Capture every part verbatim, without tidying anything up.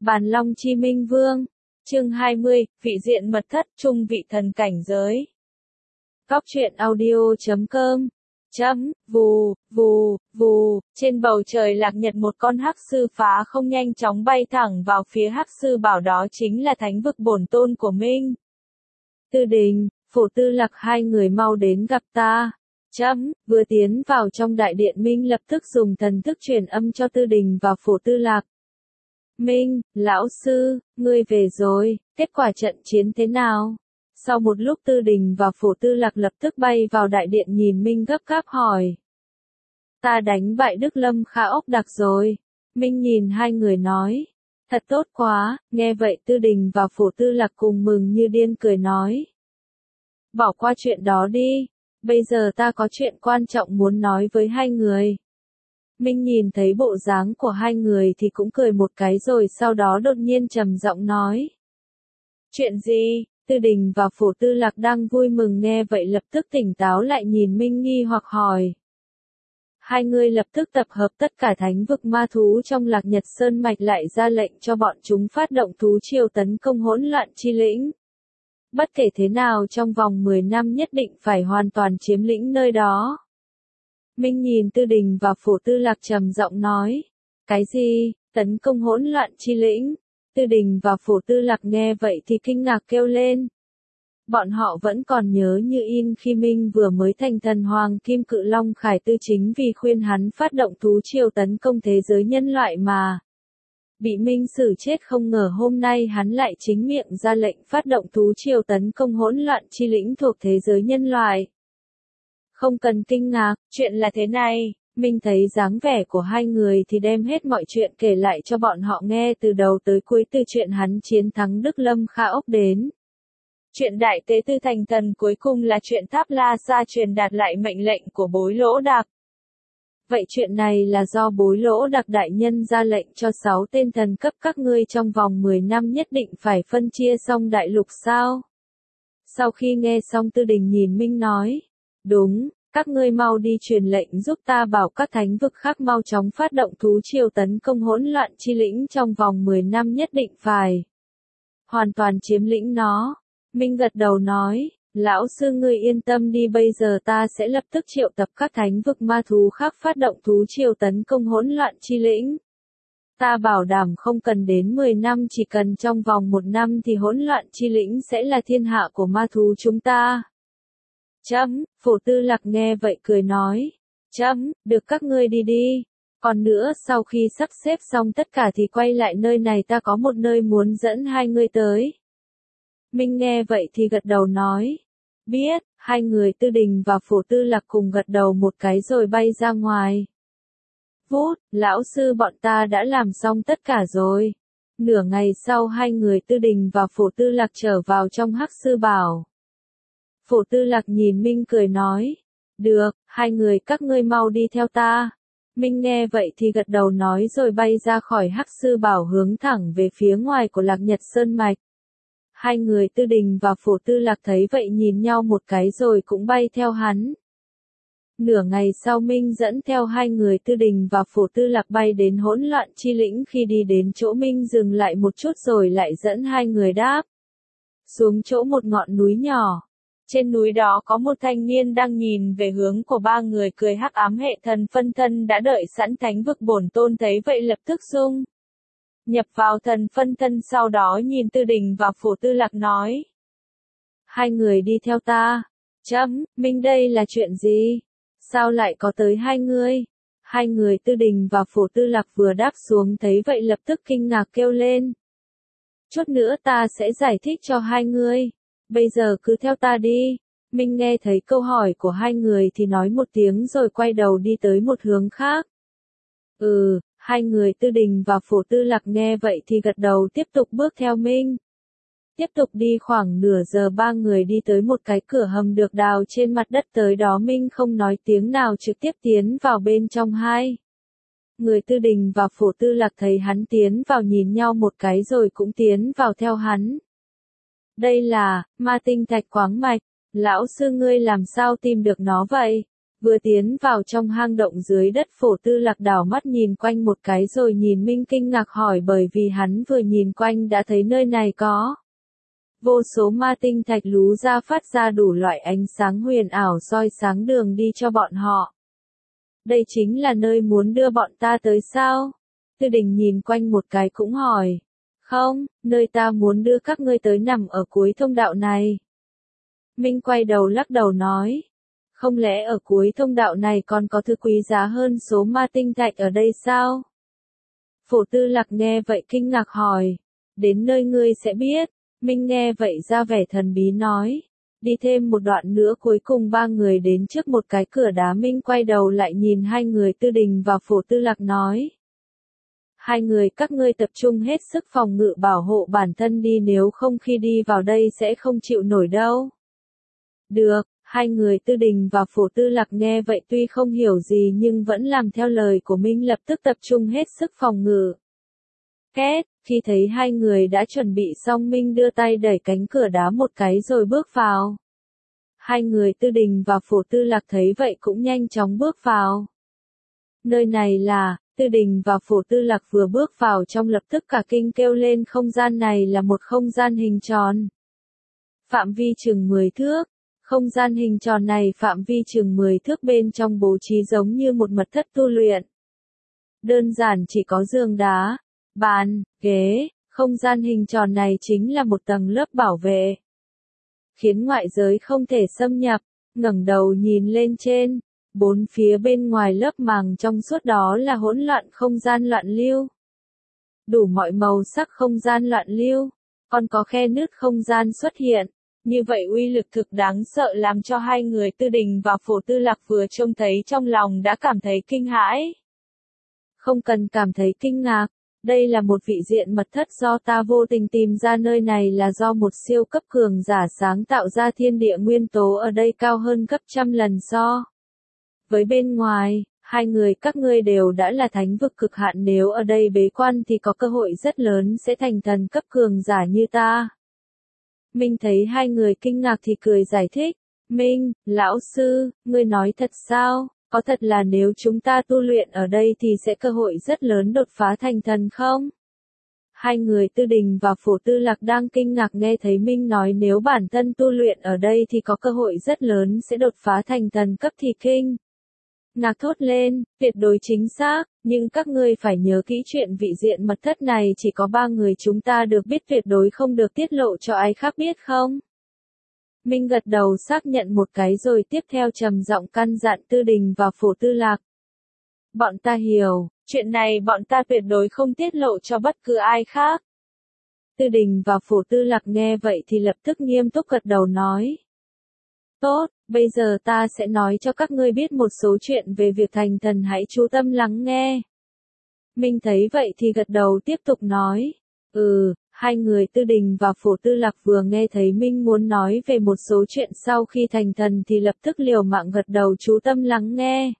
Bàn Long Chi Minh Vương. Chương hai mươi, vị diện mật thất, trung vị thần cảnh giới. Góc truyện audio chấm com. Chấm, vù, vù, vù, trên bầu trời lạc nhật một con hắc sư phá không nhanh chóng bay thẳng vào phía hắc sư bảo, đó chính là thánh vực bổn tôn của Minh. Tư Đình, Phổ Tư Lạc, hai người mau đến gặp ta. Chấm, vừa tiến vào trong đại điện, Minh lập tức dùng thần thức truyền âm cho Tư Đình và Phổ Tư Lạc. Minh, lão sư, ngươi về rồi, kết quả trận chiến thế nào? Sau một lúc Tư Đình và Phổ Tư Lạc lập tức bay vào đại điện, nhìn Minh gấp gáp hỏi. Ta đánh bại Đức Lâm Kha ốc đặc rồi. Minh nhìn hai người nói. Thật tốt quá, nghe vậy Tư Đình và Phổ Tư Lạc cùng mừng như điên cười nói. Bỏ qua chuyện đó đi, bây giờ ta có chuyện quan trọng muốn nói với hai người. Minh nhìn thấy bộ dáng của hai người thì cũng cười một cái, rồi sau đó đột nhiên trầm giọng nói. Chuyện gì? Tư Đình và Phổ Tư Lạc đang vui mừng nghe vậy lập tức tỉnh táo lại, nhìn Minh nghi hoặc hỏi. Hai người lập tức tập hợp tất cả thánh vực ma thú trong Lạc Nhật Sơn Mạch, lại ra lệnh cho bọn chúng phát động thú triều tấn công hỗn loạn chi lĩnh. Bất kể thế nào trong vòng mười năm nhất định phải hoàn toàn chiếm lĩnh nơi đó. Minh nhìn Tư Đình và Phổ Tư Lạc trầm giọng nói. Cái gì? Tấn công hỗn loạn chi lĩnh? Tư Đình và Phổ Tư Lạc nghe vậy thì kinh ngạc kêu lên. Bọn họ vẫn còn nhớ như in khi Minh vừa mới thành thần hoàng kim cự long Khải Tư chính vì khuyên hắn phát động thú triều tấn công thế giới nhân loại mà. Bị Minh xử chết, không ngờ hôm nay hắn lại chính miệng ra lệnh phát động thú triều tấn công hỗn loạn chi lĩnh thuộc thế giới nhân loại. Không cần kinh ngạc, chuyện là thế này. Minh thấy dáng vẻ của hai người thì đem hết mọi chuyện kể lại cho bọn họ nghe từ đầu tới cuối, từ chuyện hắn chiến thắng Đức Lâm Kha ốc đến. Chuyện Đại Tế Tư thành thần, cuối cùng là chuyện Tháp La Sa truyền đạt lại mệnh lệnh của Bối Lỗ Đạc. Vậy chuyện này là do Bối Lỗ Đạc đại nhân ra lệnh cho sáu tên thần cấp các ngươi trong vòng mười năm nhất định phải phân chia xong đại lục sao? Sau khi nghe xong Tư Đình nhìn Minh nói. Đúng. Các ngươi mau đi truyền lệnh giúp ta bảo các thánh vực khác mau chóng phát động thú triều tấn công hỗn loạn chi lĩnh trong vòng mười năm nhất định phải hoàn toàn chiếm lĩnh nó. Minh gật đầu nói, lão sư ngươi yên tâm đi, bây giờ ta sẽ lập tức triệu tập các thánh vực ma thú khác phát động thú triều tấn công hỗn loạn chi lĩnh. Ta bảo đảm không cần đến mười năm, chỉ cần trong vòng một năm thì hỗn loạn chi lĩnh sẽ là thiên hạ của ma thú chúng ta. Chấm, Phổ Tư Lạc nghe vậy cười nói. Chấm, được, các ngươi đi đi. Còn nữa, sau khi sắp xếp xong tất cả thì quay lại nơi này, ta có một nơi muốn dẫn hai người tới. Minh nghe vậy thì gật đầu nói. Biết, hai người Tư Đình và Phổ Tư Lạc cùng gật đầu một cái rồi bay ra ngoài. Vút, lão sư bọn ta đã làm xong tất cả rồi. Nửa ngày sau hai người Tư Đình và Phổ Tư Lạc trở vào trong hắc sư bảo. Phổ Tư Lạc nhìn Minh cười nói. Được, hai người các ngươi mau đi theo ta. Minh nghe vậy thì gật đầu nói rồi bay ra khỏi hắc sư bảo, hướng thẳng về phía ngoài của Lạc Nhật Sơn Mạch. Hai người Tư Đình và Phổ Tư Lạc thấy vậy nhìn nhau một cái rồi cũng bay theo hắn. Nửa ngày sau Minh dẫn theo hai người Tư Đình và Phổ Tư Lạc bay đến hỗn loạn chi lĩnh, khi đi đến chỗ Minh dừng lại một chút rồi lại dẫn hai người đáp xuống chỗ một ngọn núi nhỏ. Trên núi đó có một thanh niên đang nhìn về hướng của ba người, cười hắc ám hệ thần phân thân đã đợi sẵn thánh vực bổn tôn thấy vậy lập tức dung nhập vào thần phân thân, sau đó nhìn Tư Đình và Phổ Tư Lạc nói. Hai người đi theo ta. Chấm, Minh đây là chuyện gì? Sao lại có tới hai người? Hai người Tư Đình và Phổ Tư Lạc vừa đáp xuống thấy vậy lập tức kinh ngạc kêu lên. Chút nữa ta sẽ giải thích cho hai người. Bây giờ cứ theo ta đi. Minh nghe thấy câu hỏi của hai người thì nói một tiếng rồi quay đầu đi tới một hướng khác. Ừ, hai người Tư Đình và Phổ Tư Lạc nghe vậy thì gật đầu tiếp tục bước theo Minh. Tiếp tục đi khoảng nửa giờ ba người đi tới một cái cửa hầm được đào trên mặt đất, tới đó Minh không nói tiếng nào trực tiếp tiến vào bên trong. Hai người Tư Đình và Phổ Tư Lạc thấy hắn tiến vào nhìn nhau một cái rồi cũng tiến vào theo hắn. Đây là ma tinh thạch khoáng mạch. Lão sư ngươi làm sao tìm được nó vậy? Vừa tiến vào trong hang động dưới đất, Phổ Tư Lạc đảo mắt nhìn quanh một cái rồi nhìn Minh kinh ngạc hỏi, bởi vì hắn vừa nhìn quanh đã thấy nơi này có vô số ma tinh thạch lú ra phát ra đủ loại ánh sáng huyền ảo soi sáng đường đi cho bọn họ. Đây chính là nơi muốn đưa bọn ta tới sao? Tư Đình nhìn quanh một cái cũng hỏi. Không, nơi ta muốn đưa các ngươi tới nằm ở cuối thông đạo này. Minh quay đầu lắc đầu nói. Không lẽ ở cuối thông đạo này còn có thứ quý giá hơn số ma tinh thạch ở đây sao? Phổ Tư Lạc nghe vậy kinh ngạc hỏi. Đến nơi ngươi sẽ biết. Minh nghe vậy ra vẻ thần bí nói. Đi thêm một đoạn nữa cuối cùng ba người đến trước một cái cửa đá. Minh quay đầu lại nhìn hai người Tư Đình và Phổ Tư Lạc nói. Hai người các ngươi tập trung hết sức phòng ngự bảo hộ bản thân đi, nếu không khi đi vào đây sẽ không chịu nổi đâu. Được, hai người Tư Đình và Phổ Tư Lạc nghe vậy tuy không hiểu gì nhưng vẫn làm theo lời của Minh, lập tức tập trung hết sức phòng ngự. Két, khi thấy hai người đã chuẩn bị xong, Minh đưa tay đẩy cánh cửa đá một cái rồi bước vào. Hai người Tư Đình và Phổ Tư Lạc thấy vậy cũng nhanh chóng bước vào. Nơi này là, Tư Đình và Phổ Tư Lạc vừa bước vào trong lập tức cả kinh kêu lên, không gian này là một không gian hình tròn. Phạm vi chừng mười thước. Không gian hình tròn này phạm vi chừng mười thước, bên trong bố trí giống như một mật thất tu luyện. Đơn giản chỉ có giường đá, bàn, ghế, không gian hình tròn này chính là một tầng lớp bảo vệ. Khiến ngoại giới không thể xâm nhập, ngẩng đầu nhìn lên trên, bốn phía bên ngoài lớp màng trong suốt đó là hỗn loạn không gian loạn lưu. Đủ mọi màu sắc không gian loạn lưu, còn có khe nứt không gian xuất hiện. Như vậy uy lực thực đáng sợ làm cho hai người Tư Đình và Phổ Tư Lạc vừa trông thấy trong lòng đã cảm thấy kinh hãi. Không cần cảm thấy kinh ngạc, đây là một vị diện mật thất do ta vô tình tìm ra, nơi này là do một siêu cấp cường giả sáng tạo ra, thiên địa nguyên tố ở đây cao hơn gấp trăm lần so với bên ngoài. Hai người các ngươi đều đã là thánh vực cực hạn, nếu ở đây bế quan thì có cơ hội rất lớn sẽ thành thần cấp cường giả như ta. Minh thấy hai người kinh ngạc thì cười giải thích. Minh, lão sư, ngươi nói thật sao? Có thật là nếu chúng ta tu luyện ở đây thì sẽ cơ hội rất lớn đột phá thành thần không? Hai người Tư Đình và Phổ Tư Lạc đang kinh ngạc nghe thấy Minh nói nếu bản thân tu luyện ở đây thì có cơ hội rất lớn sẽ đột phá thành thần cấp thì kinh ngạc thốt lên, tuyệt đối chính xác, nhưng các ngươi phải nhớ kỹ chuyện vị diện mật thất này chỉ có ba người chúng ta được biết, tuyệt đối không được tiết lộ cho ai khác biết không? Minh gật đầu xác nhận một cái rồi tiếp theo trầm giọng căn dặn Tư Đình và Phổ Tư Lạc. Bọn ta hiểu, chuyện này bọn ta tuyệt đối không tiết lộ cho bất cứ ai khác. Tư Đình và Phổ Tư Lạc nghe vậy thì lập tức nghiêm túc gật đầu nói. Tốt, bây giờ ta sẽ nói cho các ngươi biết một số chuyện về việc thành thần, hãy chú tâm lắng nghe. Minh thấy vậy thì gật đầu tiếp tục nói. Ừ, hai người Tư Đình và Phổ Tư Lạc vừa nghe thấy Minh muốn nói về một số chuyện sau khi thành thần thì lập tức liều mạng gật đầu chú tâm lắng nghe.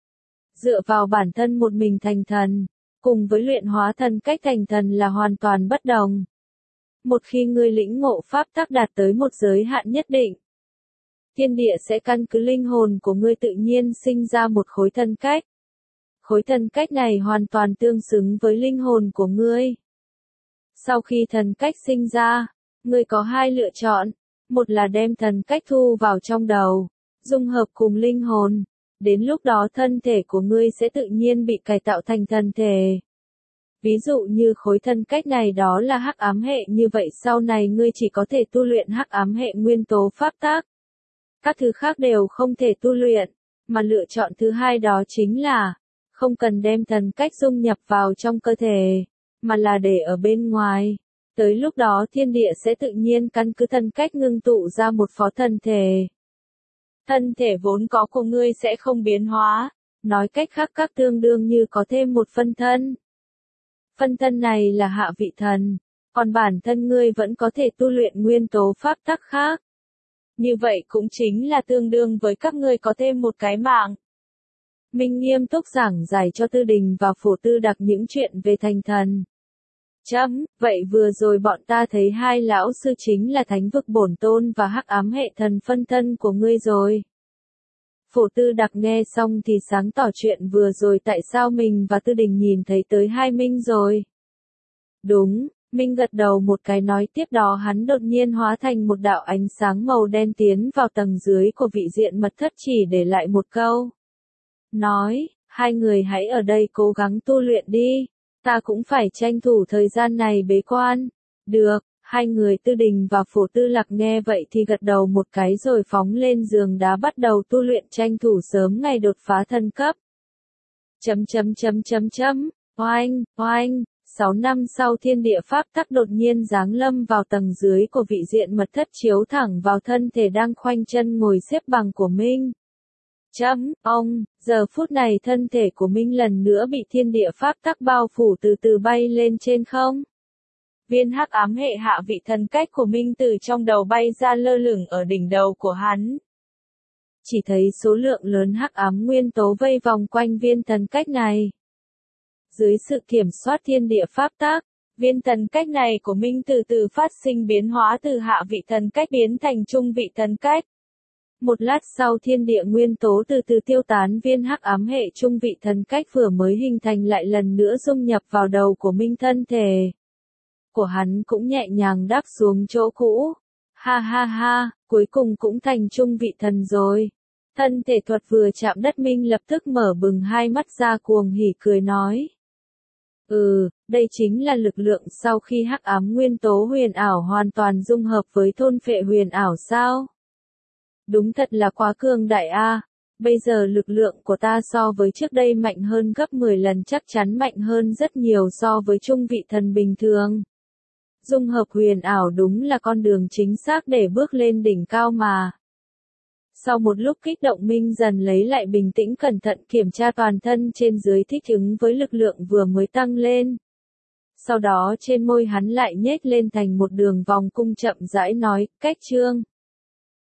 Dựa vào bản thân một mình thành thần, cùng với luyện hóa thần cách thành thần là hoàn toàn bất đồng. Một khi ngươi lĩnh ngộ pháp tắc đạt tới một giới hạn nhất định, thiên địa sẽ căn cứ linh hồn của ngươi tự nhiên sinh ra một khối thân cách. Khối thân cách này hoàn toàn tương xứng với linh hồn của ngươi. Sau khi thần cách sinh ra, ngươi có hai lựa chọn, một là đem thần cách thu vào trong đầu, dung hợp cùng linh hồn, đến lúc đó thân thể của ngươi sẽ tự nhiên bị cải tạo thành thần thể. Ví dụ như khối thân cách này đó là hắc ám hệ, như vậy sau này ngươi chỉ có thể tu luyện hắc ám hệ nguyên tố pháp tắc. Các thứ khác đều không thể tu luyện, mà lựa chọn thứ hai đó chính là không cần đem thần cách dung nhập vào trong cơ thể, mà là để ở bên ngoài. Tới lúc đó thiên địa sẽ tự nhiên căn cứ thần cách ngưng tụ ra một phó thân thể. Thân thể vốn có của ngươi sẽ không biến hóa, nói cách khác các tương đương như có thêm một phân thân. Phân thân này là hạ vị thần, còn bản thân ngươi vẫn có thể tu luyện nguyên tố pháp tắc khác. Như vậy cũng chính là tương đương với các ngươi có thêm một cái mạng. Minh nghiêm túc giảng giải cho Tư Đình và Phổ Tư Đặc những chuyện về thành thần. Chấm, vậy vừa rồi bọn ta thấy hai lão sư chính là thánh vực bổn tôn và hắc ám hệ thần phân thân của ngươi rồi. Phổ Tư Đặc nghe xong thì sáng tỏ chuyện vừa rồi tại sao mình và Tư Đình nhìn thấy tới hai Minh rồi. Đúng, Minh gật đầu một cái nói tiếp đó hắn đột nhiên hóa thành một đạo ánh sáng màu đen tiến vào tầng dưới của vị diện mật thất chỉ để lại một câu. Nói, hai người hãy ở đây cố gắng tu luyện đi, ta cũng phải tranh thủ thời gian này bế quan. Được, hai người Tư Đình và Phổ Tư Lạc nghe vậy thì gật đầu một cái rồi phóng lên giường đá bắt đầu tu luyện tranh thủ sớm ngày đột phá thân cấp. Chấm chấm chấm chấm chấm, oanh, oanh. Sáu năm sau thiên địa pháp tắc đột nhiên giáng lâm vào tầng dưới của vị diện mật thất chiếu thẳng vào thân thể đang khoanh chân ngồi xếp bằng của Minh. Chấm, ông, giờ phút này thân thể của Minh lần nữa bị thiên địa pháp tắc bao phủ từ từ bay lên trên không. Viên hắc ám hệ hạ vị thần cách của Minh từ trong đầu bay ra lơ lửng ở đỉnh đầu của hắn. Chỉ thấy số lượng lớn hắc ám nguyên tố vây vòng quanh viên thần cách này. Dưới sự kiểm soát thiên địa pháp tắc, viên thần cách này của Minh từ từ phát sinh biến hóa từ hạ vị thần cách biến thành trung vị thần cách. Một lát sau thiên địa nguyên tố từ từ tiêu tán, viên hắc ám hệ trung vị thần cách vừa mới hình thành lại lần nữa dung nhập vào đầu của Minh, thân thể của hắn cũng nhẹ nhàng đáp xuống chỗ cũ. Ha ha ha, cuối cùng cũng thành trung vị thần rồi. Thân thể thuật vừa chạm đất Minh lập tức mở bừng hai mắt ra cuồng hỉ cười nói. Ừ, đây chính là lực lượng sau khi hắc ám nguyên tố huyền ảo hoàn toàn dung hợp với thôn phệ huyền ảo sao? Đúng thật là quá cường đại a. Bây giờ lực lượng của ta so với trước đây mạnh hơn gấp mười lần, chắc chắn mạnh hơn rất nhiều so với trung vị thần bình thường. Dung hợp huyền ảo đúng là con đường chính xác để bước lên đỉnh cao mà. Sau một lúc kích động, Minh dần lấy lại bình tĩnh, cẩn thận kiểm tra toàn thân trên dưới thích ứng với lực lượng vừa mới tăng lên. Sau đó trên môi hắn lại nhếch lên thành một đường vòng cung chậm rãi nói, cách chương.